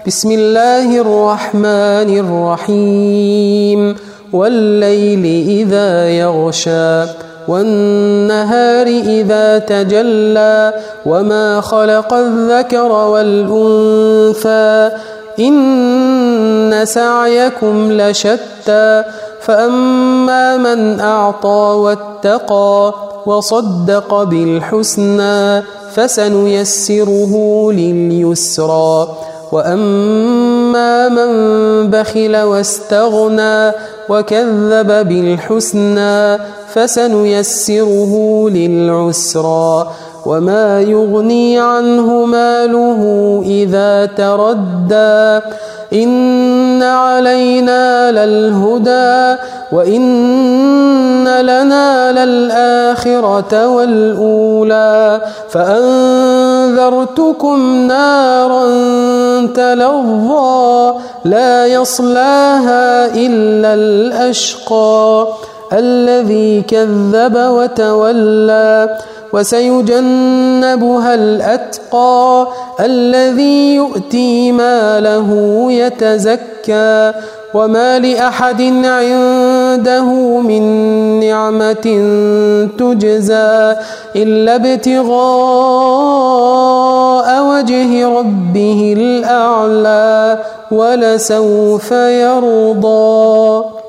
بسم الله الرحمن الرحيم والليل إذا يغشى والنهار إذا تجلى وما خلق الذكر والأنثى إن سعيكم لشتى فأما من أعطى واتقى وصدق بالحسنى فسنيسره لليسرى وأما من بخل واستغنى وكذب بالحسنى فسنيسره للعسرى وما يغني عنه ماله إذا تردى إن علينا للهدى وإن لنا للآخرة والأولى فأنذرتكم نارا تلظى لا يصلاها إلا الأشقى الذي كذب وتولى وسيجنبها الأتقى الذي يؤتي ماله يتزكى وما لأحد عنده من نعمة تجزى إلا ابتغاء وجه ربه الأعلى ولسوف يرضى.